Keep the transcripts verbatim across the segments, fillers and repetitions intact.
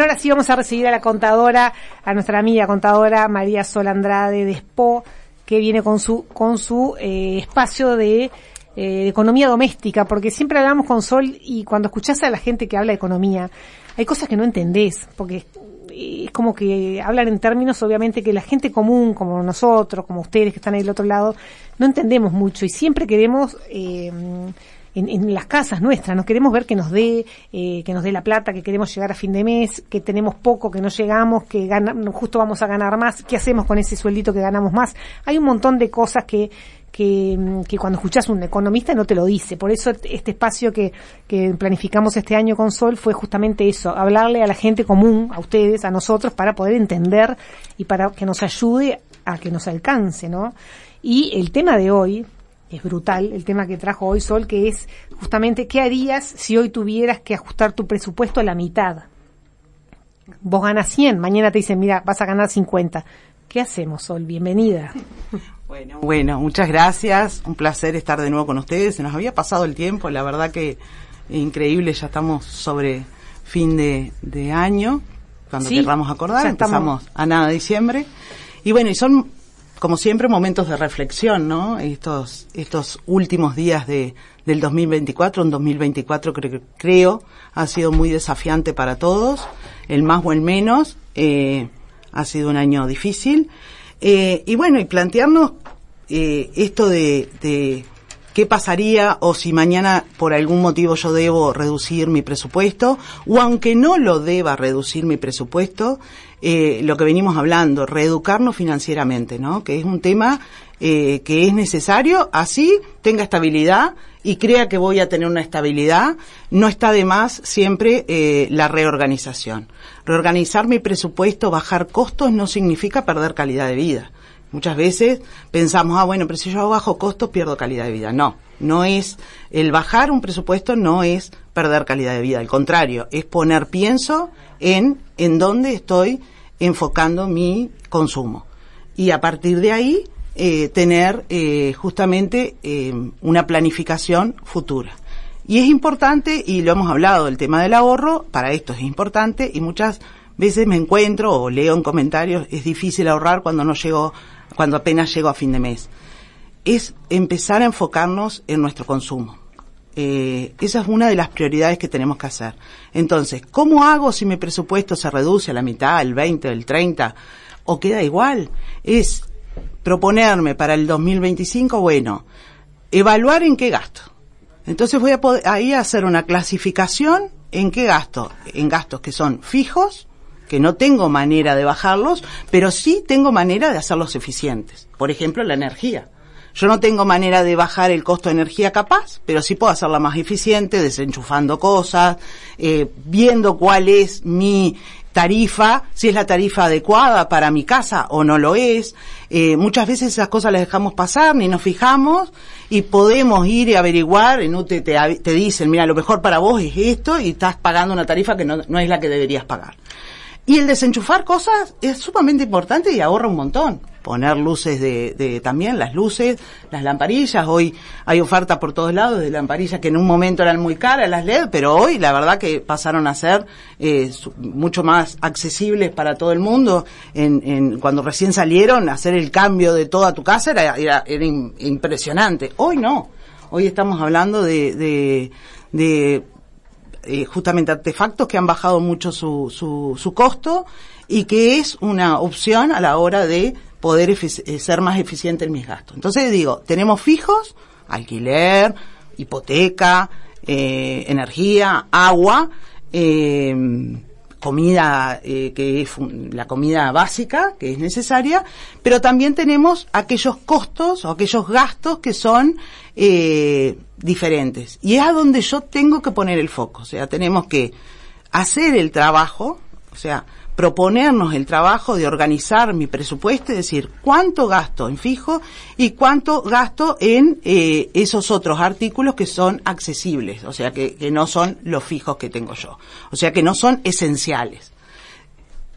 Bueno, ahora sí vamos a recibir a la contadora, a nuestra amiga contadora María Sol Andrade de Spo, que viene con su con su eh, espacio de, eh, de economía doméstica, porque siempre hablamos con Sol y cuando escuchás a la gente que habla de economía, hay cosas que no entendés, porque es como que hablan en términos, obviamente, que la gente común, como nosotros, como ustedes que están ahí del otro lado, no entendemos mucho y siempre queremos... Eh, En, en las casas nuestras, nos queremos ver que nos dé, eh, que nos dé la plata, que queremos llegar a fin de mes, que tenemos poco, que no llegamos, que gana, justo vamos a ganar más, ¿qué hacemos con ese sueldito que ganamos más? Hay un montón de cosas que, que, que cuando escuchás un economista no te lo dice. Por eso este espacio que, que planificamos este año con Sol fue justamente eso, hablarle a la gente común, a ustedes, a nosotros, para poder entender y para que nos ayude a que nos alcance, ¿no? Y el tema de hoy, es brutal el tema que trajo hoy Sol, que es justamente ¿qué harías si hoy tuvieras que ajustar tu presupuesto a la mitad? Vos ganas cien, mañana te dicen, mira, vas a ganar cincuenta. ¿Qué hacemos, Sol? Bienvenida. Bueno, bueno, muchas gracias. Un placer estar de nuevo con ustedes. Se nos había pasado el tiempo, la verdad que increíble, ya estamos sobre fin de, de año, cuando sí, querramos acordar, empezamos a nada de diciembre. Y bueno, y son... como siempre, momentos de reflexión, ¿no? Estos estos últimos días de del dos mil veinticuatro, un dos mil veinticuatro creo, creo ha sido muy desafiante para todos, el más o el menos, eh, ha sido un año difícil. Eh, y bueno, y plantearnos eh, esto de, de qué pasaría o si mañana por algún motivo yo debo reducir mi presupuesto, o aunque no lo deba reducir mi presupuesto, Eh, lo que venimos hablando, reeducarnos financieramente, ¿no? Que es un tema eh, que es necesario, así tenga estabilidad y crea que voy a tener una estabilidad, no está de más siempre eh, la reorganización. Reorganizar mi presupuesto, bajar costos, no significa perder calidad de vida. Muchas veces pensamos, ah, bueno, pero si yo bajo costos pierdo calidad de vida. No, no es, el bajar un presupuesto no es perder calidad de vida, al contrario, es poner pienso en, en dónde estoy enfocando mi consumo. Y a partir de ahí, eh, tener eh, justamente eh, una planificación futura. Y es importante, y lo hemos hablado, el tema del ahorro, para esto es importante, y muchas veces me encuentro o leo en comentarios, es difícil ahorrar cuando no llego, cuando apenas llego a fin de mes. Es empezar a enfocarnos en nuestro consumo. Eh, esa es una de las prioridades que tenemos que hacer. Entonces, ¿cómo hago si mi presupuesto se reduce a la mitad, el veinte, el treinta, o queda igual? Es proponerme para el dos mil veinticinco, bueno, evaluar en qué gasto. Entonces voy a poder ahí hacer una clasificación en qué gasto, en gastos que son fijos, que no tengo manera de bajarlos, pero sí tengo manera de hacerlos eficientes. Por ejemplo, la energía. Yo no tengo manera de bajar el costo de energía capaz, pero sí puedo hacerla más eficiente, desenchufando cosas, eh, viendo cuál es mi tarifa, si es la tarifa adecuada para mi casa o no lo es. Eh, muchas veces esas cosas las dejamos pasar, ni nos fijamos, y podemos ir y averiguar, en U T E te, te dicen, mira, lo mejor para vos es esto, y estás pagando una tarifa que no, no es la que deberías pagar. Y el desenchufar cosas es sumamente importante y ahorra un montón. Poner luces de, de también, las luces, las lamparillas. Hoy hay oferta por todos lados de lamparillas que en un momento eran muy caras, las L E D, pero hoy la verdad que pasaron a ser eh, su, mucho más accesibles para todo el mundo. En, en cuando recién salieron, hacer el cambio de toda tu casa era, era, era in, impresionante. Hoy no. Hoy estamos hablando de, de, de Eh, justamente artefactos que han bajado mucho su, su, su costo y que es una opción a la hora de poder efic- ser más eficiente en mis gastos. Entonces digo, tenemos fijos, alquiler, hipoteca, eh, energía, agua, eh, comida, eh, que es la comida básica, que es necesaria, pero también tenemos aquellos costos o aquellos gastos que son eh, diferentes. Y es a donde yo tengo que poner el foco. O sea, tenemos que hacer el trabajo, o sea, proponernos el trabajo de organizar mi presupuesto, es decir, cuánto gasto en fijo y cuánto gasto en eh, esos otros artículos que son accesibles, o sea, que, que no son los fijos que tengo yo, o sea, que no son esenciales.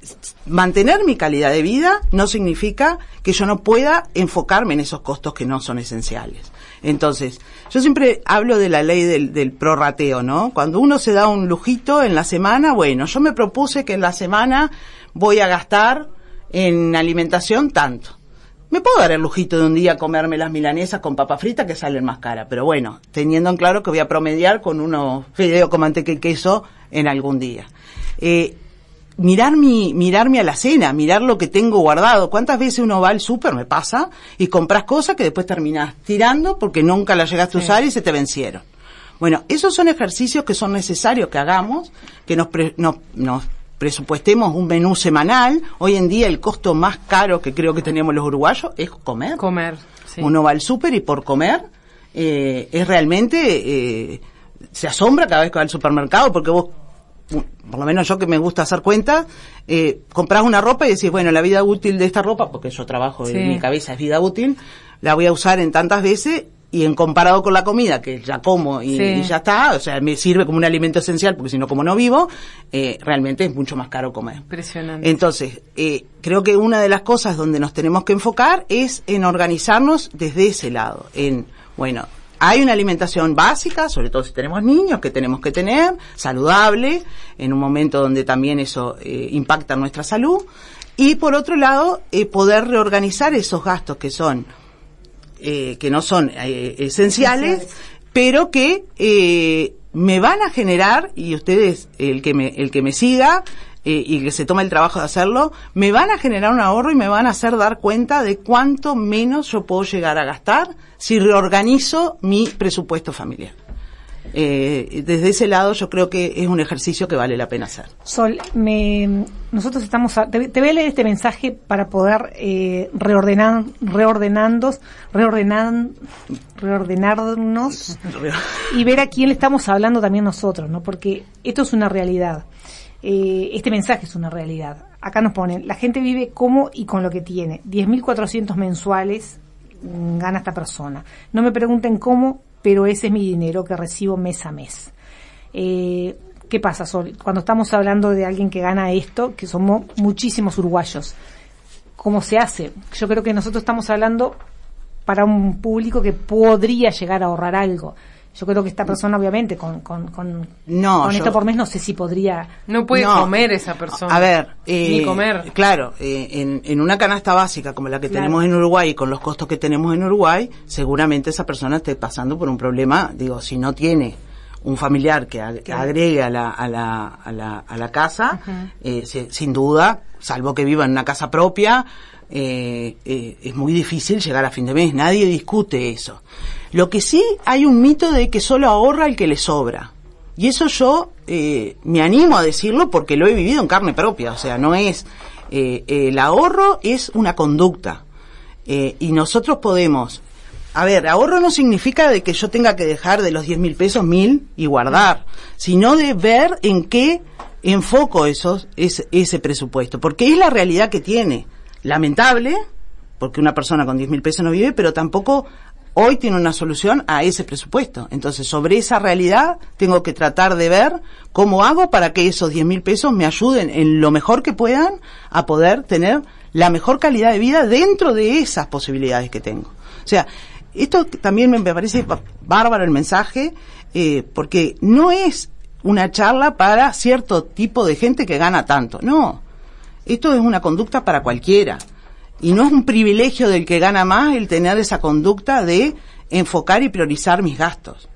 mantener mi calidad de vida no significa que yo no pueda enfocarme en esos costos que no son esenciales. Entonces, yo siempre hablo de la ley del, del prorrateo, ¿no? Cuando uno se da un lujito en la semana, bueno, yo me propuse que en la semana voy a gastar en alimentación tanto. Me puedo dar el lujito de un día comerme las milanesas con papa frita que salen más caras, pero bueno, teniendo en claro que voy a promediar con unos fideos con manteca y queso en algún día. Eh, mirar mi, mirar mi alacena, mirar lo que tengo guardado. ¿Cuántas veces uno va al súper, me pasa, y compras cosas que después terminás tirando porque nunca las llegaste a usar y se te vencieron? Bueno, esos son ejercicios que son necesarios que hagamos, que nos, pre, nos, nos presupuestemos un menú semanal. Hoy en día el costo más caro que creo que tenemos los uruguayos es comer. Comer, sí. Uno va al súper y por comer eh, es realmente, eh, se asombra cada vez que va al supermercado porque vos, por lo menos yo que me gusta hacer cuentas, eh, compras una ropa y decís, bueno, la vida útil de esta ropa, porque yo trabajo sí. en mi cabeza es vida útil, la voy a usar en tantas veces, y en comparado con la comida, que ya como y, sí. y ya está, o sea, me sirve como un alimento esencial, porque si no como no vivo, eh, realmente es mucho más caro comer. Impresionante. Entonces, eh, creo que una de las cosas donde nos tenemos que enfocar es en organizarnos desde ese lado, en, bueno, hay una alimentación básica, sobre todo si tenemos niños, que tenemos que tener, saludable, en un momento donde también eso eh, impacta nuestra salud, y por otro lado, eh, poder reorganizar esos gastos que son, eh, que no son eh, esenciales, esenciales, pero que eh, me van a generar, y ustedes, el que me, el que me siga, Eh, y que se toma el trabajo de hacerlo, me van a generar un ahorro y me van a hacer dar cuenta de cuánto menos yo puedo llegar a gastar si reorganizo mi presupuesto familiar. Eh, desde ese lado yo creo que es un ejercicio que vale la pena hacer. Sol, me, nosotros estamos, a, te, te voy a leer este mensaje para poder eh, reordenar, reordenandos, reordenan, reordenarnos y ver a quién le estamos hablando también nosotros, ¿no? Porque esto es una realidad. Eh, este mensaje es una realidad. Acá nos ponen, la gente vive como y con lo que tiene. diez mil cuatrocientos mensuales mmm, gana esta persona. No me pregunten cómo, pero ese es mi dinero que recibo mes a mes. Eh, ¿Qué pasa, Sol? Cuando estamos hablando de alguien que gana esto, que somos muchísimos uruguayos, ¿cómo se hace? Yo creo que nosotros estamos hablando para un público que podría llegar a ahorrar algo. Yo creo que esta persona, obviamente, con con con, no, con yo, esto por mes, no sé si podría... No puede no, comer esa persona. A ver... Eh, ni comer. Claro, eh, en, en una canasta básica como la que claro. tenemos en Uruguay y con los costos que tenemos en Uruguay, seguramente esa persona esté pasando por un problema, digo, si no tiene un familiar que, ag- que agregue a la, a la, a la, a la casa, uh-huh. eh, se, sin duda, salvo que viva en una casa propia, eh, eh, es muy difícil llegar a fin de mes, nadie discute eso. Lo que sí hay un mito de que solo ahorra el que le sobra. Y eso yo eh, me animo a decirlo porque lo he vivido en carne propia. O sea, no es... Eh, eh, el ahorro es una conducta. Eh, y nosotros podemos... A ver, ahorro no significa de que yo tenga que dejar de los diez mil pesos mil y guardar, sino de ver en qué enfoco esos, ese, ese presupuesto. Porque es la realidad que tiene. Lamentable, porque una persona con diez mil pesos no vive, pero tampoco... hoy tiene una solución a ese presupuesto. Entonces, sobre esa realidad, tengo que tratar de ver cómo hago para que esos diez mil pesos me ayuden en lo mejor que puedan a poder tener la mejor calidad de vida dentro de esas posibilidades que tengo. O sea, esto también me parece bárbaro el mensaje, eh, porque no es una charla para cierto tipo de gente que gana tanto. No. Esto es una conducta para cualquiera. Y no es un privilegio del que gana más el tener esa conducta de enfocar y priorizar mis gastos.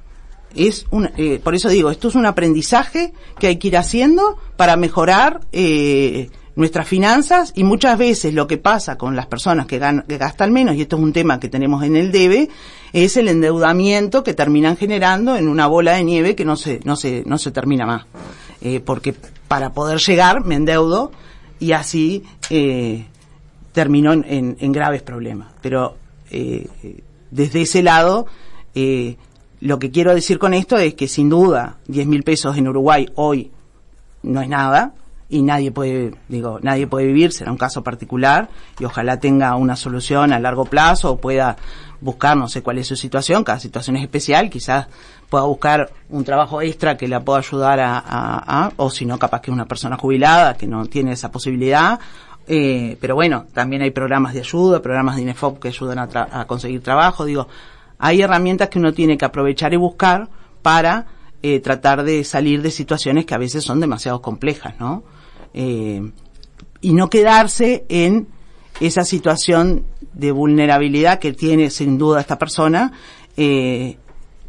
Es un, eh, por eso digo, esto es un aprendizaje que hay que ir haciendo para mejorar eh, nuestras finanzas, y muchas veces lo que pasa con las personas que, gan- que gastan menos, y esto es un tema que tenemos en el debe, es el endeudamiento que terminan generando en una bola de nieve que no se, no se, no se termina más. Eh, porque para poder llegar me endeudo y así... Eh, terminó en, en, en graves problemas. Pero eh, desde ese lado, eh, lo que quiero decir con esto es que sin duda diez mil pesos en Uruguay hoy no es nada, y nadie puede, digo, nadie puede vivir, será un caso particular, y ojalá tenga una solución a largo plazo, o pueda buscar, no sé cuál es su situación, cada situación es especial, quizás pueda buscar un trabajo extra que la pueda ayudar a, a, a o si no, capaz que es una persona jubilada que no tiene esa posibilidad, eh, pero bueno, también hay programas de ayuda, programas de INEFOP que ayudan a, tra- a conseguir trabajo, digo, hay herramientas que uno tiene que aprovechar y buscar para eh, tratar de salir de situaciones que a veces son demasiado complejas, ¿no? Eh, y no quedarse en esa situación de vulnerabilidad que tiene sin duda esta persona, eh,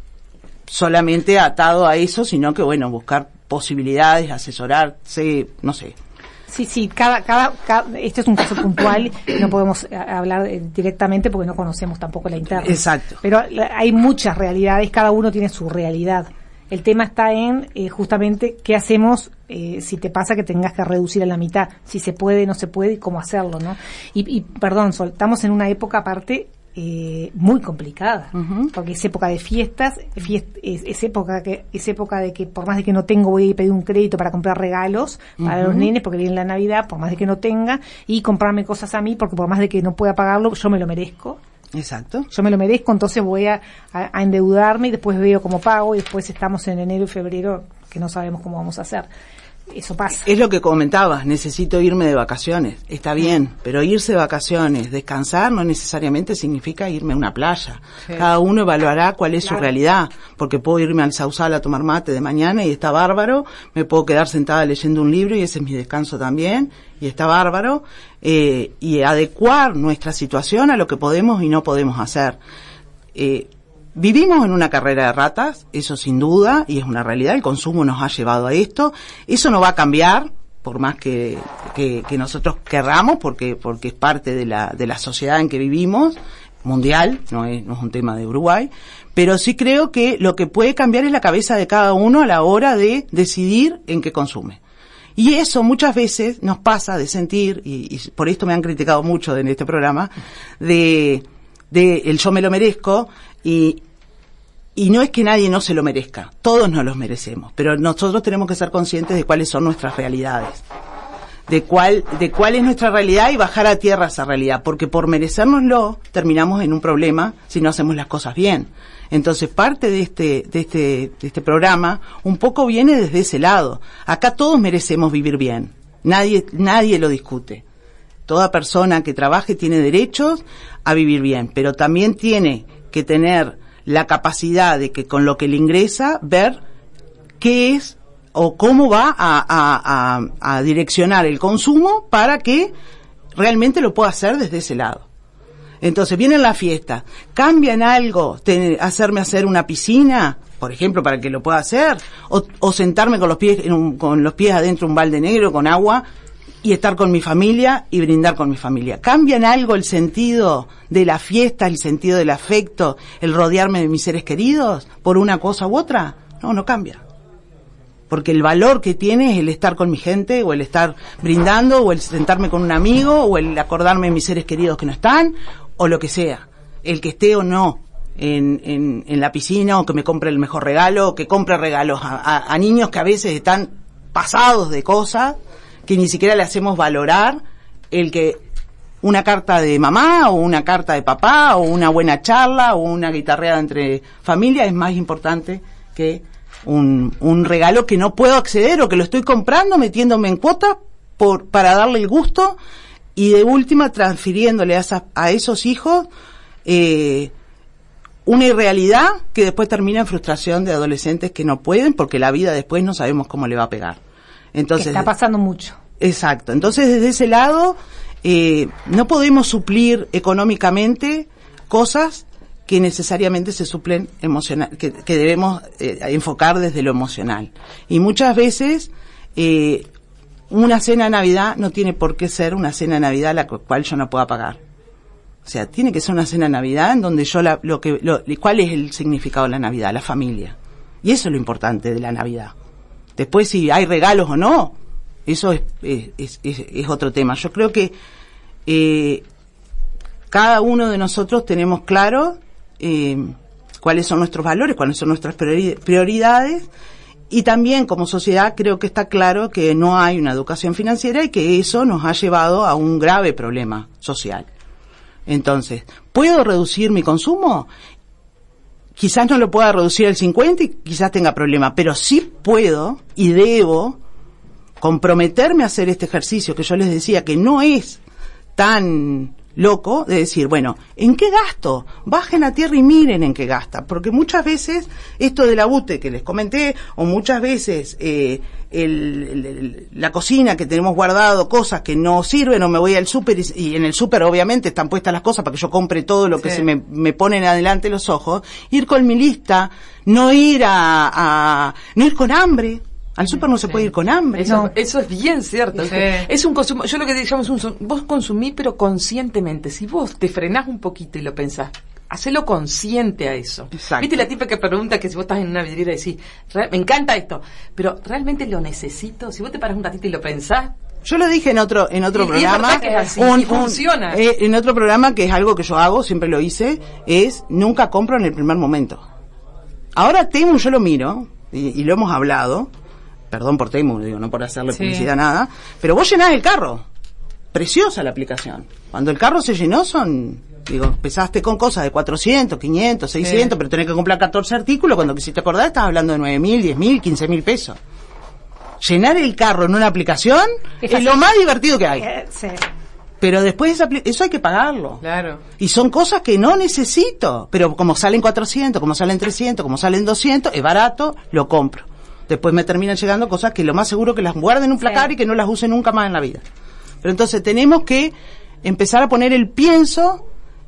solamente atado a eso, sino que bueno, buscar posibilidades, asesorarse, no sé. Sí, sí, cada, cada, cada, este es un caso puntual, no podemos hablar directamente porque no conocemos tampoco la interna. Exacto. Pero hay muchas realidades, cada uno tiene su realidad. El tema está en eh, justamente qué hacemos eh, si te pasa que tengas que reducir a la mitad, si se puede, no se puede y cómo hacerlo, ¿no? Y, y perdón, Sol, estamos en una época aparte eh, muy complicada, uh-huh. porque es época de fiestas, fiest, es, es época que es época de que por más de que no tengo voy a pedir un crédito para comprar regalos uh-huh. para los nenes porque viene la Navidad, por más de que no tenga, y comprarme cosas a mí porque por más de que no pueda pagarlo, yo me lo merezco. Exacto. Yo me lo merezco, entonces voy a, a, a endeudarme y después veo cómo pago y después estamos en enero y febrero que no sabemos cómo vamos a hacer. Eso pasa. Es lo que comentabas, necesito irme de vacaciones. Está bien, pero irse de vacaciones, descansar no necesariamente significa irme a una playa. Sí. Cada uno evaluará cuál es claro. su realidad, porque puedo irme al Sausal a tomar mate de mañana y está bárbaro, me puedo quedar sentada leyendo un libro y ese es mi descanso también, y está bárbaro, eh, y adecuar nuestra situación a lo que podemos y no podemos hacer. Eh, Vivimos en una carrera de ratas, eso sin duda, y es una realidad, el consumo nos ha llevado a esto, eso no va a cambiar, por más que, que, que nosotros querramos, porque, porque es parte de la, de la sociedad en que vivimos, mundial, no es, no es un tema de Uruguay, pero sí creo que lo que puede cambiar es la cabeza de cada uno a la hora de decidir en qué consume. Y eso muchas veces nos pasa de sentir, y, y por esto me han criticado mucho en este programa, de, de el yo me lo merezco, y, y no es que nadie no se lo merezca, todos nos los merecemos, pero nosotros tenemos que ser conscientes de cuáles son nuestras realidades, de cuál, de cuál es nuestra realidad y bajar a tierra esa realidad, porque por merecérnoslo terminamos en un problema si no hacemos las cosas bien. Entonces parte de este, de este, de este programa un poco viene desde ese lado. Acá todos merecemos vivir bien, nadie, nadie lo discute. Toda persona que trabaje tiene derechos a vivir bien, pero también tiene que tener la capacidad de que con lo que le ingresa, ver qué es o cómo va a, a, a, a direccionar el consumo para que realmente lo pueda hacer desde ese lado. Entonces, viene la fiesta, ¿cambian algo? Ten, ¿Hacerme hacer una piscina, por ejemplo, para que lo pueda hacer? ¿O, o sentarme con los pies en un, con los pies adentro de un balde negro con agua y estar con mi familia y brindar con mi familia? ¿Cambian algo el sentido de la fiesta, el sentido del afecto, el rodearme de mis seres queridos por una cosa u otra? No, no cambia. Porque el valor que tiene es el estar con mi gente, o el estar brindando, o el sentarme con un amigo, o el acordarme de mis seres queridos que no están, o lo que sea. El que esté o no en, en, en la piscina, o que me compre el mejor regalo, o que compre regalos a, a, a niños que a veces están pasados de cosas, que ni siquiera le hacemos valorar el que una carta de mamá o una carta de papá o una buena charla o una guitarreada entre familia es más importante que un, un regalo que no puedo acceder o que lo estoy comprando metiéndome en cuotas por, para darle el gusto y de última transfiriéndole a, esa, a esos hijos eh, una irrealidad que después termina en frustración de adolescentes que no pueden porque la vida después no sabemos cómo le va a pegar. Entonces, que está pasando mucho. Exacto. Entonces, desde ese lado, eh, no podemos suplir económicamente cosas que necesariamente se suplen emocional, que, que debemos eh, enfocar desde lo emocional. Y muchas veces, eh, una cena de Navidad no tiene por qué ser una cena de Navidad la cual yo no pueda pagar. O sea, tiene que ser una cena de Navidad en donde yo la, lo que, lo, ¿cuál es el significado de la Navidad? La familia. Y eso es lo importante de la Navidad. Después, si hay regalos o no, eso es, es, es, es otro tema. Yo creo que eh, cada uno de nosotros tenemos claro eh, cuáles son nuestros valores, cuáles son nuestras prioridades, y también como sociedad creo que está claro que no hay una educación financiera y que eso nos ha llevado a un grave problema social. Entonces, ¿puedo reducir mi consumo? Quizás no lo pueda reducir al cincuenta y quizás tenga problemas, pero sí puedo y debo comprometerme a hacer este ejercicio que yo les decía que no es tan loco, de decir, bueno, ¿en qué gasto? Bajen a tierra y miren en qué gasta, porque muchas veces esto de la U T E que les comenté, o muchas veces eh, el, el, el, la cocina que tenemos guardado, cosas que no sirven, o me voy al súper y, y en el súper obviamente están puestas las cosas para que yo compre todo lo sí. que se me, me ponen adelante los ojos, ir con mi lista, no ir a, a no ir con hambre. Al súper no se sí. puede ir con hambre. Eso, no. eso es bien cierto. Sí. Es un consumo, yo lo que llamo es un, vos consumís pero conscientemente. Si vos te frenás un poquito y lo pensás, hacelo consciente a eso. Exacto. ¿Viste la típica pregunta que si vos estás en una vidriera y decís, me encanta esto, pero ¿realmente lo necesito? Si vos te paras un ratito y lo pensás. Yo lo dije en otro en otro y, programa. Y es que es así, un, y funciona. Un, eh, en otro programa que es algo que yo hago, siempre lo hice, es nunca compro en el primer momento. Ahora Temu yo lo miro, y, y lo hemos hablado, perdón por Temu, digo, no por hacerle sí. publicidad nada, pero vos llenás el carro, preciosa la aplicación. Cuando el carro se llenó son, digo, empezaste con cosas de cuatrocientos, quinientos, seiscientos, sí. pero tenés que comprar catorce artículos, cuando si te acordás estás hablando de nueve mil, diez mil, quince mil pesos. Llenar el carro en una aplicación es, es lo más divertido que hay. Eh, sí. Pero después esa, eso hay que pagarlo. Claro. Y son cosas que no necesito, pero como salen cuatrocientos, como salen trescientos, como salen doscientos, es barato, lo compro. Después me terminan llegando cosas que lo más seguro que las guarden en un placar sí. y que no las use nunca más en la vida. Pero entonces tenemos que empezar a poner el pienso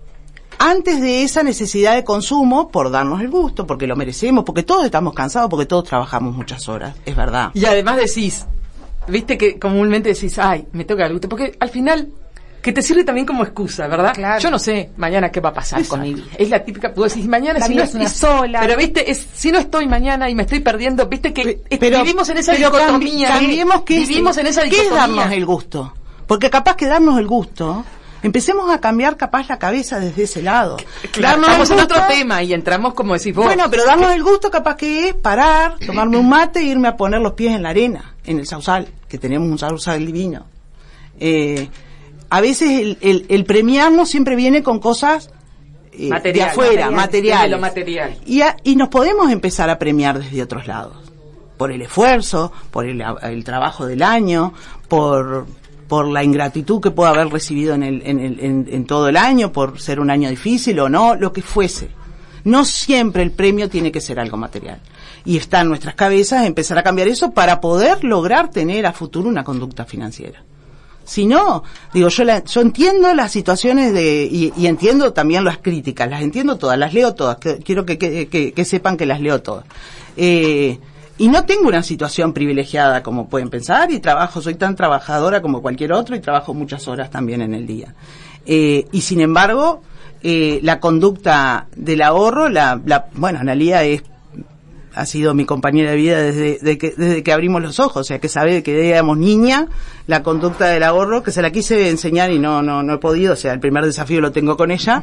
antes de esa necesidad de consumo por darnos el gusto, porque lo merecemos, porque todos estamos cansados, porque todos trabajamos muchas horas, es verdad. Y además decís, viste que comúnmente decís, ay, me toca el gusto, porque al final que te sirve también como excusa, ¿verdad? Claro. Yo no sé mañana qué va a pasar Exacto. con mi vida. Es la típica, puedo decir, mañana la si vida no es una es, sola. Pero viste, es, si no estoy mañana y me estoy perdiendo, viste que pero, vivimos en esa pero dicotomía. Cambiemos que vivimos es, en esa ¿qué dicotomía. es darnos el gusto? Porque capaz que darnos el gusto, empecemos a cambiar capaz la cabeza desde ese lado. Claro, estamos en otro tema y entramos como decís vos. Bueno, pero darnos el gusto capaz que es parar, tomarme un mate e irme a poner los pies en la arena, en el sausal, que tenemos un sausal divino. Eh... A veces el, el, el premiarnos siempre viene con cosas eh, material, de afuera, material, materiales. Lo material. Y, a, y nos podemos empezar a premiar desde otros lados. Por el esfuerzo, por el, el trabajo del año, por por la ingratitud que pueda haber recibido en, el, en, el, en, en todo el año, por ser un año difícil o no, lo que fuese. No siempre el premio tiene que ser algo material. Y está en nuestras cabezas empezar a cambiar eso para poder lograr tener a futuro una conducta financiera. Si no, digo, yo la, yo entiendo las situaciones de, y, y entiendo también las críticas, las entiendo todas, las leo todas, que, quiero que, que, que, que sepan que las leo todas. Eh, y no tengo una situación privilegiada como pueden pensar, y trabajo, soy tan trabajadora como cualquier otro, y trabajo muchas horas también en el día. Eh, y sin embargo, eh, la conducta del ahorro, la, la, bueno, Analía es, ha sido mi compañera de vida desde, de que, desde que abrimos los ojos, o sea que sabe que éramos niña, la conducta del ahorro, que se la quise enseñar y no, no, no he podido, o sea, el primer desafío lo tengo con ella.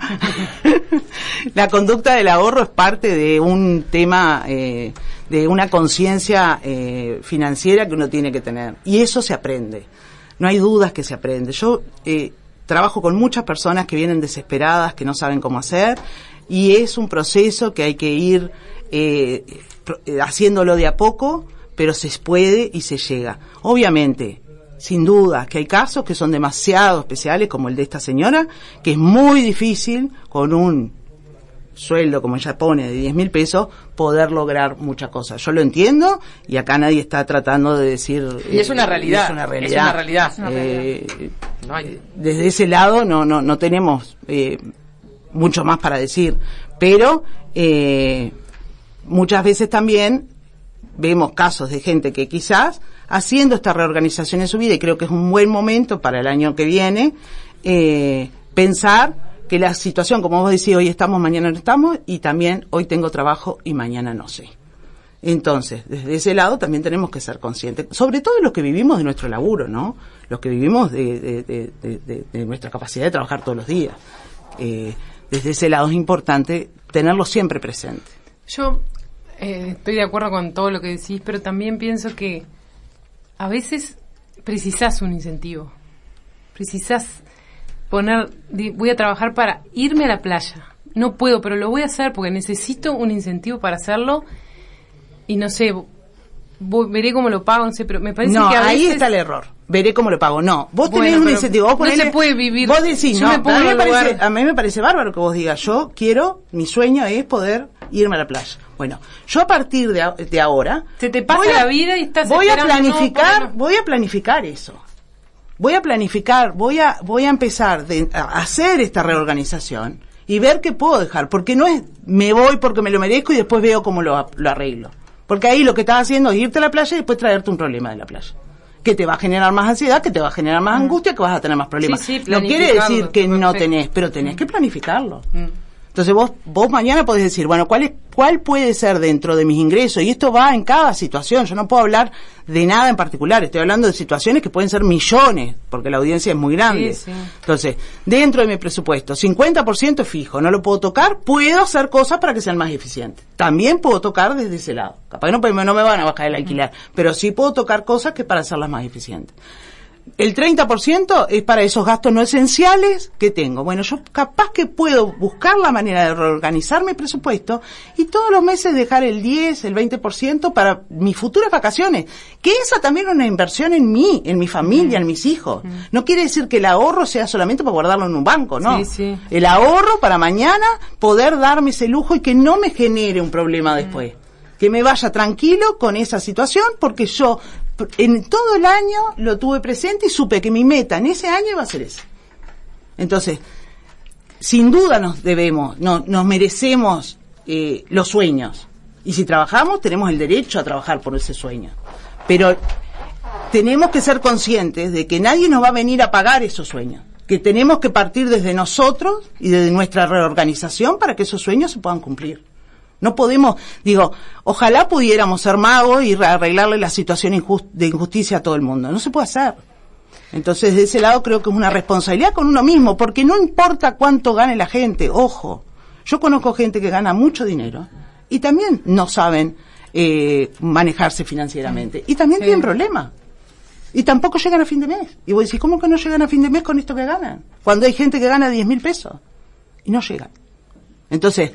La conducta del ahorro es parte de un tema, eh, de una conciencia eh, financiera que uno tiene que tener, y eso se aprende, no hay dudas que se aprende. Yo eh, trabajo con muchas personas que vienen desesperadas, que no saben cómo hacer, y es un proceso que hay que ir eh, haciéndolo de a poco, pero se puede y se llega. Obviamente, sin duda, que hay casos que son demasiado especiales, como el de esta señora, que es muy difícil, con un sueldo, como ella pone, de diez mil pesos, poder lograr muchas cosas. Yo lo entiendo, y acá nadie está tratando de decir... Y es una realidad. Es una realidad. Es una realidad. Es una realidad. Eh, no hay... Desde ese lado no, no, no tenemos eh, mucho más para decir, pero... Eh, muchas veces también vemos casos de gente que quizás haciendo esta reorganización en su vida, y creo que es un buen momento para el año que viene, eh, pensar que la situación, como vos decís, hoy estamos, mañana no estamos, y también hoy tengo trabajo y mañana no sé. Entonces, desde ese lado también tenemos que ser conscientes, sobre todo los que vivimos de nuestro laburo, ¿no? Los que vivimos de, de, de, de, de, de nuestra capacidad de trabajar todos los días. Eh, desde ese lado es importante tenerlo siempre presente. Yo eh, estoy de acuerdo con todo lo que decís, pero también pienso que a veces precisás un incentivo. Precisás poner, voy a trabajar para irme a la playa. No puedo, pero lo voy a hacer porque necesito un incentivo para hacerlo. Y no sé, voy, veré cómo lo pago, no sé, pero me parece no, que a ahí veces... está el error. Veré cómo lo pago. No, vos bueno, tenés un incentivo. Vos ponele, no se puede vivir. Vos decís, yo no, me pongo a, mí me lugar... parece, a mí me parece bárbaro que vos digas, yo quiero, mi sueño es poder irme a la playa. Bueno, yo a partir de, de ahora... Se te pasa a, la vida y estás Voy a no, planificar, no. voy a planificar eso. Voy a planificar, voy a, voy a empezar de, a hacer esta reorganización y ver qué puedo dejar. Porque no es, me voy porque me lo merezco y después veo cómo lo, lo arreglo. Porque ahí lo que estás haciendo es irte a la playa y después traerte un problema de la playa. Que te va a generar más ansiedad, que te va a generar más mm. angustia, que vas a tener más problemas. Sí, sí, no quiere decir que no perfecto. tenés, pero tenés que planificarlo. Mm. Entonces vos, vos mañana podés decir, bueno, ¿cuál es, cuál puede ser dentro de mis ingresos? Y esto va en cada situación. Yo no puedo hablar de nada en particular. Estoy hablando de situaciones que pueden ser millones, porque la audiencia es muy grande. Sí, sí. Entonces, dentro de mi presupuesto, cincuenta por ciento es fijo, no lo puedo tocar. Puedo hacer cosas para que sean más eficientes. También puedo tocar desde ese lado. Capaz que no, no me van a bajar el alquiler, mm. pero sí puedo tocar cosas que para hacerlas más eficientes. El treinta por ciento es para esos gastos no esenciales que tengo. Bueno, yo capaz que puedo buscar la manera de reorganizar mi presupuesto y todos los meses dejar el diez, el veinte por ciento para mis futuras vacaciones. Que esa también es una inversión en mí, en mi familia, mm. en mis hijos. Mm. No quiere decir que el ahorro sea solamente para guardarlo en un banco, ¿no? Sí, sí. El ahorro para mañana poder darme ese lujo y que no me genere un problema después. Mm. Que me vaya tranquilo con esa situación porque yo... en todo el año lo tuve presente y supe que mi meta en ese año iba a ser esa. Entonces, sin duda nos debemos, no, nos merecemos eh, los sueños. Y si trabajamos, tenemos el derecho a trabajar por ese sueño. Pero tenemos que ser conscientes de que nadie nos va a venir a pagar esos sueños. Que tenemos que partir desde nosotros y desde nuestra reorganización para que esos sueños se puedan cumplir. No podemos, digo, ojalá pudiéramos ser magos y arreglarle la situación injust- de injusticia a todo el mundo. No se puede hacer. Entonces, de ese lado creo que es una responsabilidad con uno mismo, porque no importa cuánto gane la gente, ojo. Yo conozco gente que gana mucho dinero y también no saben eh, manejarse financieramente. Y también sí. tienen problemas. Y tampoco llegan a fin de mes. Y vos decís, ¿cómo que no llegan a fin de mes con esto que ganan? Cuando hay gente que gana diez mil pesos. Y no llegan. Entonces...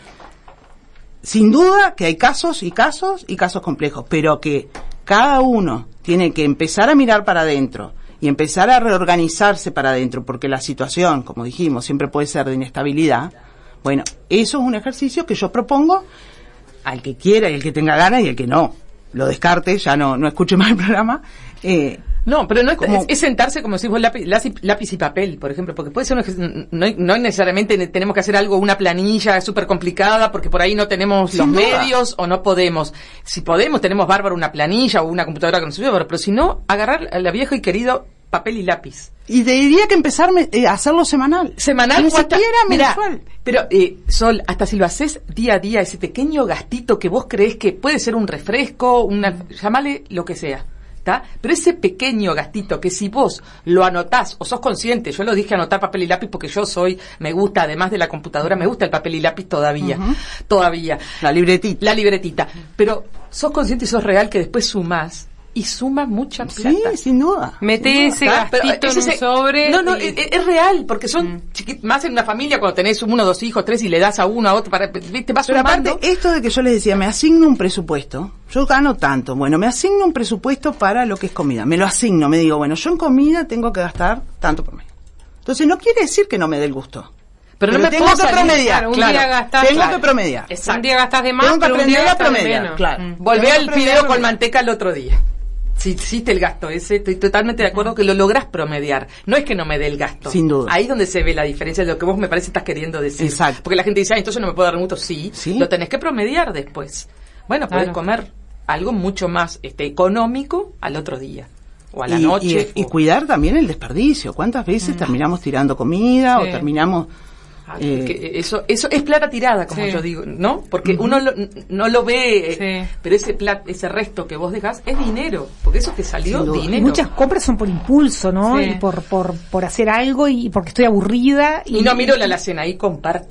sin duda que hay casos y casos y casos complejos, pero que cada uno tiene que empezar a mirar para adentro y empezar a reorganizarse para adentro, porque la situación, como dijimos, siempre puede ser de inestabilidad. Bueno, eso es un ejercicio que yo propongo al que quiera y el que tenga ganas y el que no. Lo descarte, ya no, no escuche más el programa. Eh, No, pero no es, como, es, es sentarse, como decís vos, lápiz, lápiz y papel, por ejemplo, porque puede ser, un, no, no necesariamente tenemos que hacer algo, una planilla súper complicada, porque por ahí no tenemos los medios o no podemos. Si podemos, tenemos bárbaro una planilla o una computadora que nos sirve, pero si no, agarrar a la vieja y querido papel y lápiz. Y diría que empezar eh, a hacerlo semanal. Semanal, ni siquiera mensual. Pero, eh, Sol, hasta si lo haces día a día, ese pequeño gastito que vos crees que puede ser un refresco, una, llamale lo que sea. ¿Tá? Pero ese pequeño gastito que si vos lo anotás o sos consciente, yo lo dije anotar papel y lápiz porque yo soy, me gusta, además de la computadora, me gusta el papel y lápiz todavía, uh-huh. todavía. La libretita. La libretita. Pero sos consciente y sos real que después sumás y suma mucha plata. Sí, sin duda. Mete ese gastito en un sobre. No, no, y... es, es real, porque son mm. chiquitos, más en una familia cuando tenés uno, dos hijos, tres y le das a uno, a otro, para, te vas Pero sumando. aparte, esto de que yo les decía, me asigno un presupuesto, yo gano tanto, bueno, me asigno un presupuesto para lo que es comida, me lo asigno, me digo, bueno, yo en comida tengo que gastar tanto por mes. Entonces no quiere decir que no me dé el gusto. Pero, pero no me tengo puedo que promediar, claro, un claro. día gastás, tengo claro. que promediar. Exacto. Un día gastas de más, tengo que pero un día gastas promediar, de menos. claro. Mm. Volvé al fideo con manteca el otro día. Si hiciste el gasto ese, estoy totalmente de acuerdo que lo lográs promediar. No es que no me dé el gasto. Sin duda. Ahí es donde se ve la diferencia de lo que vos me parece estás queriendo decir. Exacto. Porque la gente dice, ah, entonces no me puedo dar un gusto. Sí, ¿Sí? Lo tenés que promediar después. Bueno, podés claro. comer algo mucho más este económico al otro día. O a la y, noche. Y, o... y cuidar también el desperdicio. ¿Cuántas veces mm. terminamos tirando comida sí. o terminamos... Eh, que eso eso es plata tirada, como sí. yo digo, ¿no? Porque uh-huh. uno lo, no lo ve, sí. pero ese plat, ese resto que vos dejás es dinero, porque eso que salió dinero. Y muchas compras son por impulso, ¿no? Sí. Y por por por hacer algo y porque estoy aburrida. Y, y no miro la alacena, ahí comparto.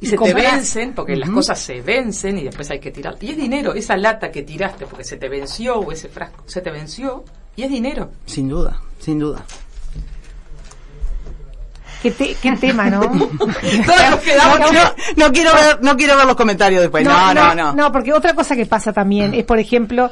y, y se comprás. Te vencen, porque uh-huh. las cosas se vencen y después hay que tirar. Y es dinero, esa lata que tiraste porque se te venció o ese frasco se te venció y es dinero. Sin duda, sin duda. Qué, te, qué tema, ¿no? no, no, no quiero ver, no quiero ver los comentarios después. No, no, no. No, no porque otra cosa que pasa también es, por ejemplo,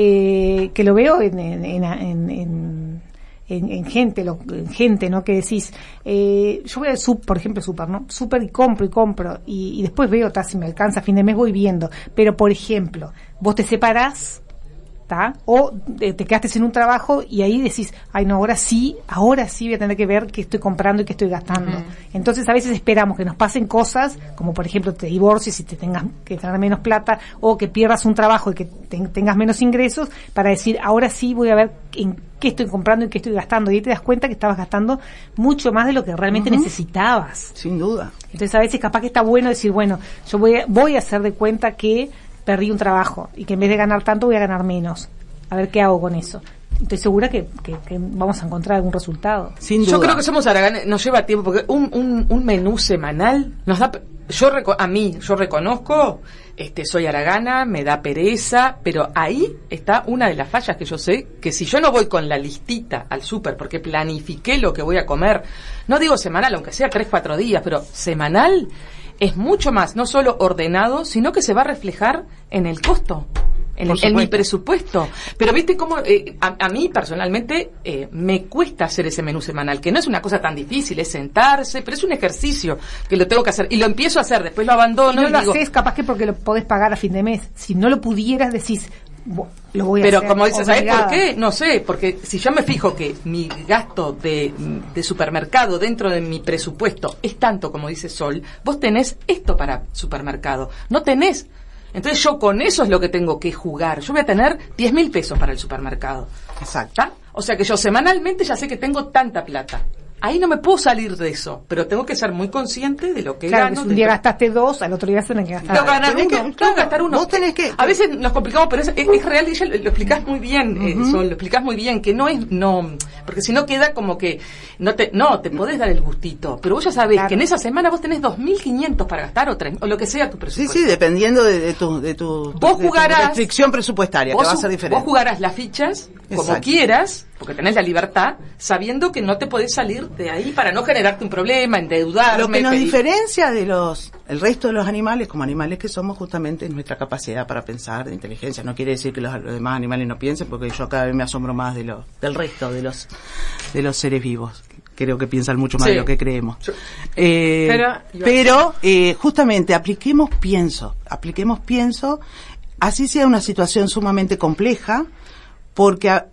eh, que lo veo en, en, en, en, en En, en gente, lo, en gente, ¿no? Que decís, eh, yo voy al sub, por ejemplo, super, ¿no? Super y compro y compro y, y después veo, ta, si me alcanza a fin de mes voy viendo. Pero, por ejemplo, vos te separás, ¿tá? O te, te quedaste sin un trabajo y ahí decís, ay no, ahora sí, ahora sí voy a tener que ver qué estoy comprando y qué estoy gastando. Uh-huh. Entonces a veces esperamos que nos pasen cosas, como por ejemplo te divorcies y te tengas que tener menos plata, o que pierdas un trabajo y que te, tengas menos ingresos, para decir, ahora sí voy a ver en qué estoy comprando y qué estoy gastando. Y ahí te das cuenta que estabas gastando mucho más de lo que realmente uh-huh. necesitabas. Sin duda. Entonces a veces capaz que está bueno decir, bueno, yo voy a, voy a hacer de cuenta que perdí un trabajo y que en vez de ganar tanto voy a ganar menos. A ver qué hago con eso. Estoy segura que, que, que vamos a encontrar algún resultado. Sin duda. Yo creo que somos haraganes, nos lleva tiempo, porque un, un, un menú semanal nos da... Yo a mí, yo reconozco, este, soy haragana, me da pereza, pero ahí está una de las fallas que yo sé, que si yo no voy con la listita al súper, porque planifiqué lo que voy a comer, no digo semanal, aunque sea tres, cuatro días, pero semanal, es mucho más, no solo ordenado, sino que se va a reflejar en el costo. En, en mi presupuesto. Pero viste cómo eh, a, a mí personalmente eh, me cuesta hacer ese menú semanal, que no es una cosa tan difícil, es sentarse, pero es un ejercicio que lo tengo que hacer y lo empiezo a hacer, después lo abandono. Y no y lo digo, haces capaz que porque lo podés pagar a fin de mes. Si no lo pudieras decís, lo voy a pero hacer. Pero como dices, ¿sabes obligada. por qué? No sé, porque si yo me fijo que mi gasto de, de supermercado dentro de mi presupuesto es tanto como dice Sol, vos tenés esto para supermercado, no tenés. Entonces yo con eso es lo que tengo que jugar. Yo voy a tener diez mil pesos para el supermercado. Exacto. ¿Tá? O sea que yo semanalmente ya sé que tengo tanta plata. Ahí no me puedo salir de eso, pero tengo que ser muy consciente de lo que claro, gano. Claro, si un día gastaste dos, al otro día tenés que gastar. Tengo que ganar uno, que, tengo claro, que gastar uno. Vos tenés que... A veces nos complicamos, pero es, es, es real y ella lo, lo explicás muy bien, uh-huh. eh, Sol, lo explicás muy bien, que no es, no, porque si no queda como que, no te, no, te podés dar el gustito, pero vos ya sabés claro. que en esa semana vos tenés dos mil quinientos para gastar o tres, o lo que sea tu presupuesto. Sí, sí, dependiendo de, de tu, de tu, vos de jugarás, tu restricción presupuestaria, vos, que va a ser diferente. Vos jugarás las fichas como Exacto. quieras, porque tenés la libertad, sabiendo que no te podés salir de ahí para no generarte un problema, endeudarme. Lo que nos pedir. diferencia de los el resto de los animales, como animales que somos, justamente es nuestra capacidad para pensar, de inteligencia. No quiere decir que los, los demás animales no piensen, porque yo cada vez me asombro más de lo, del resto de los de los seres vivos. Creo que piensan mucho más sí. de lo que creemos. Yo, eh, pero pero eh, justamente apliquemos pienso, apliquemos pienso, así sea una situación sumamente compleja, porque a,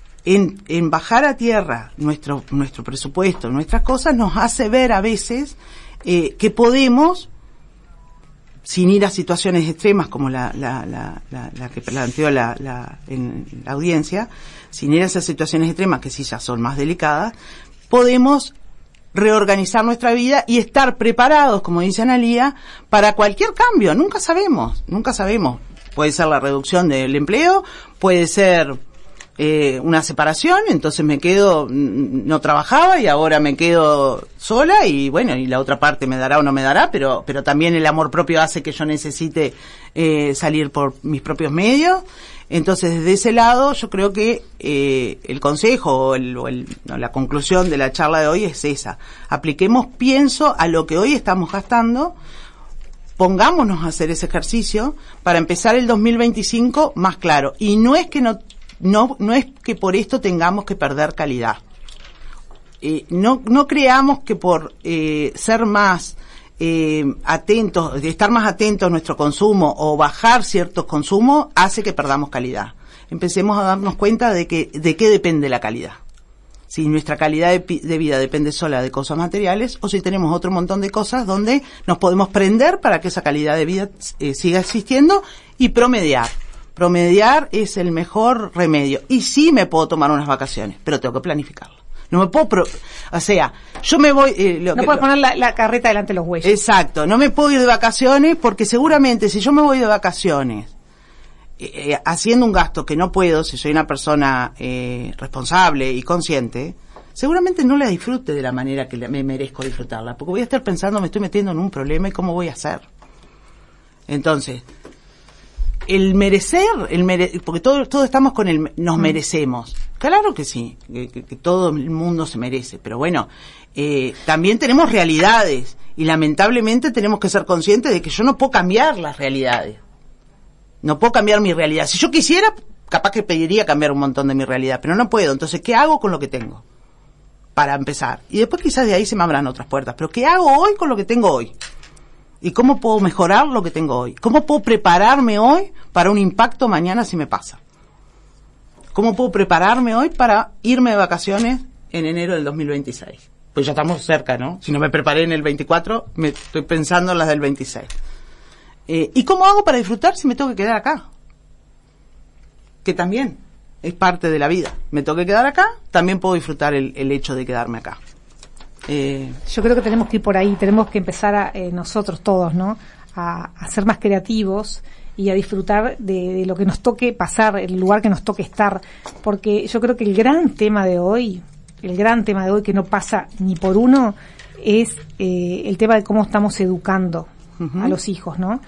En, en bajar a tierra nuestro nuestro presupuesto, nuestras cosas, nos hace ver a veces eh, que podemos, sin ir a situaciones extremas como la la la, la, la que planteó la, la, en la audiencia, sin ir a esas situaciones extremas que sí ya son más delicadas, podemos reorganizar nuestra vida y estar preparados, como dice Analía, para cualquier cambio. Nunca sabemos, nunca sabemos. Puede ser la reducción del empleo, puede ser Eh, una separación, entonces me quedo, no trabajaba y ahora me quedo sola y bueno, y la otra parte me dará o no me dará, pero pero también el amor propio hace que yo necesite eh, salir por mis propios medios. Entonces desde ese lado yo creo que eh, el consejo o, el, o el, no, la conclusión de la charla de hoy es esa: apliquemos pienso a lo que hoy estamos gastando, pongámonos a hacer ese ejercicio para empezar el dos mil veinticinco más claro. Y no es que no No, no es que por esto tengamos que perder calidad. Eh, no, no creamos que por eh, ser más eh, atentos, de estar más atentos a nuestro consumo o bajar ciertos consumos hace que perdamos calidad. Empecemos a darnos cuenta de que, de qué depende la calidad. Si nuestra calidad de, de vida depende sola de cosas materiales, o si tenemos otro montón de cosas donde nos podemos prender para que esa calidad de vida eh, siga existiendo y promediar. Promediar es el mejor remedio. Y sí me puedo tomar unas vacaciones, pero tengo que planificarlo. No me puedo, pro, o sea, yo me voy... Eh, lo no que, puedes poner la, la carreta delante de los bueyes. Exacto, no me puedo ir de vacaciones porque seguramente si yo me voy de vacaciones eh, eh, haciendo un gasto que no puedo, si soy una persona eh, responsable y consciente, seguramente no la disfrute de la manera que me merezco disfrutarla, porque voy a estar pensando, me estoy metiendo en un problema y cómo voy a hacer. Entonces, el merecer, el mere, porque todos todo estamos con el nos merecemos. Claro que sí, que, que, que todo el mundo se merece, pero bueno, eh, también tenemos realidades y lamentablemente tenemos que ser conscientes de que yo no puedo cambiar las realidades. No puedo cambiar mi realidad. Si yo quisiera, capaz que pediría cambiar un montón de mi realidad, pero no puedo. Entonces, ¿qué hago con lo que tengo? Para empezar. Y después quizás de ahí se me abran otras puertas. Pero ¿qué hago hoy con lo que tengo hoy? ¿Y cómo puedo mejorar lo que tengo hoy? ¿Cómo puedo prepararme hoy para un impacto mañana si me pasa? ¿Cómo puedo prepararme hoy para irme de vacaciones en enero del dos mil veintiséis? Pues ya estamos cerca, ¿no? Si no me preparé en el veinticuatro, me estoy pensando en las del veintiséis. Eh, ¿Y cómo hago para disfrutar si me tengo que quedar acá? Que también es parte de la vida. Me tengo que quedar acá, también puedo disfrutar el, el hecho de quedarme acá. Eh, Yo creo que tenemos que ir por ahí, tenemos que empezar a, eh, nosotros todos, ¿no? A, a ser más creativos y a disfrutar de, de lo que nos toque pasar, el lugar que nos toque estar, porque yo creo que el gran tema de hoy, el gran tema de hoy que no pasa ni por uno, es eh, el tema de cómo estamos educando uh-huh. a los hijos, ¿no?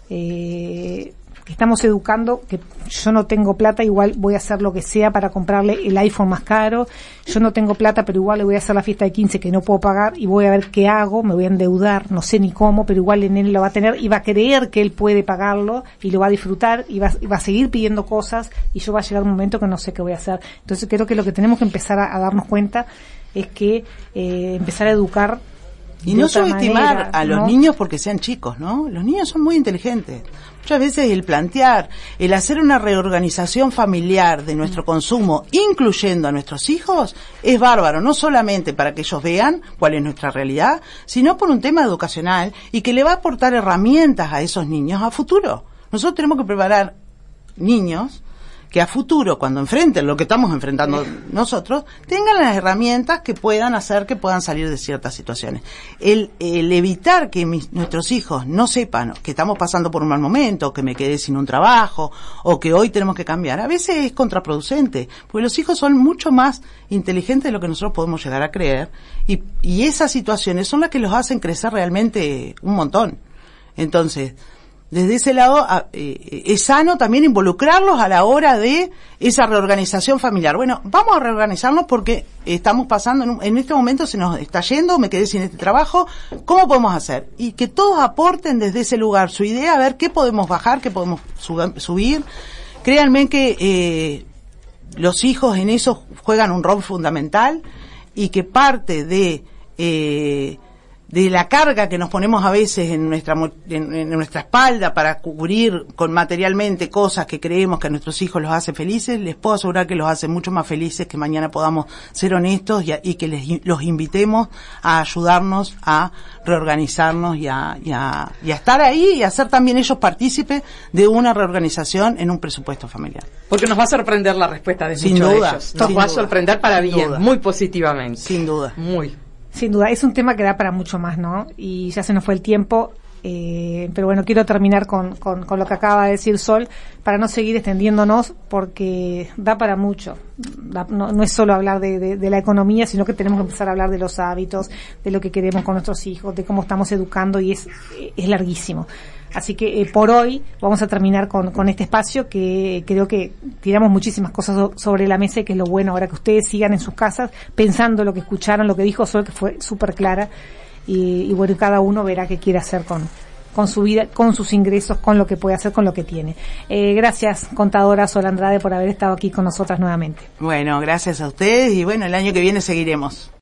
Eh, que estamos educando, que yo no tengo plata, igual voy a hacer lo que sea para comprarle el iPhone más caro, yo no tengo plata, pero igual le voy a hacer la fiesta de quince que no puedo pagar y voy a ver qué hago, me voy a endeudar, no sé ni cómo, pero igual el nene lo va a tener y va a creer que él puede pagarlo y lo va a disfrutar y va, y va a seguir pidiendo cosas y yo va a llegar un momento que no sé qué voy a hacer. Entonces creo que lo que tenemos que empezar a, a darnos cuenta es que eh, empezar a educar. Y no subestimar manera, a los ¿no? niños porque sean chicos, ¿no? Los niños son muy inteligentes. Muchas veces el plantear, el hacer una reorganización familiar de nuestro consumo, incluyendo a nuestros hijos, es bárbaro, no solamente para que ellos vean cuál es nuestra realidad, sino por un tema educacional y que le va a aportar herramientas a esos niños a futuro. Nosotros tenemos que preparar niños que a futuro, cuando enfrenten lo que estamos enfrentando nosotros, tengan las herramientas que puedan hacer que puedan salir de ciertas situaciones. El, el evitar que mis, nuestros hijos no sepan que estamos pasando por un mal momento, que me quedé sin un trabajo, o que hoy tenemos que cambiar, a veces es contraproducente, porque los hijos son mucho más inteligentes de lo que nosotros podemos llegar a creer, y, y esas situaciones son las que los hacen crecer realmente un montón. Entonces, desde ese lado eh, es sano también involucrarlos a la hora de esa reorganización familiar. Bueno, vamos a reorganizarnos porque estamos pasando, en, un, en este momento se nos está yendo, me quedé sin este trabajo, ¿cómo podemos hacer? Y que todos aporten desde ese lugar su idea, a ver qué podemos bajar, qué podemos sub, subir. Créanme que eh, los hijos en eso juegan un rol fundamental y que parte de... Eh, de la carga que nos ponemos a veces en nuestra en, en nuestra espalda para cubrir con materialmente cosas que creemos que a nuestros hijos los hace felices, les puedo asegurar que los hace mucho más felices, que mañana podamos ser honestos y, a, y que les, los invitemos a ayudarnos a reorganizarnos y a, y, a, y a estar ahí y a ser también ellos partícipes de una reorganización en un presupuesto familiar. Porque nos va a sorprender la respuesta de sin muchos duda, de ellos. Nos va duda, a sorprender para bien, duda. Muy positivamente. Sin duda. Muy. Sin duda, es un tema que da para mucho más, ¿no? Y ya se nos fue el tiempo, eh, pero bueno, quiero terminar con, con, con lo que acaba de decir Sol, para no seguir extendiéndonos, porque da para mucho. Da, no, no es solo hablar de, de, de la economía, sino que tenemos que empezar a hablar de los hábitos, de lo que queremos con nuestros hijos, de cómo estamos educando, y es, es larguísimo. Así que eh, por hoy vamos a terminar con, con este espacio que creo que tiramos muchísimas cosas so, sobre la mesa y que es lo bueno ahora que ustedes sigan en sus casas pensando lo que escucharon, lo que dijo Sol, que fue súper clara, y, y bueno, cada uno verá qué quiere hacer con, con su vida, con sus ingresos, con lo que puede hacer, con lo que tiene. Eh, gracias, contadora Sol Andrade, por haber estado aquí con nosotras nuevamente. Bueno, gracias a ustedes y bueno, el año que viene seguiremos.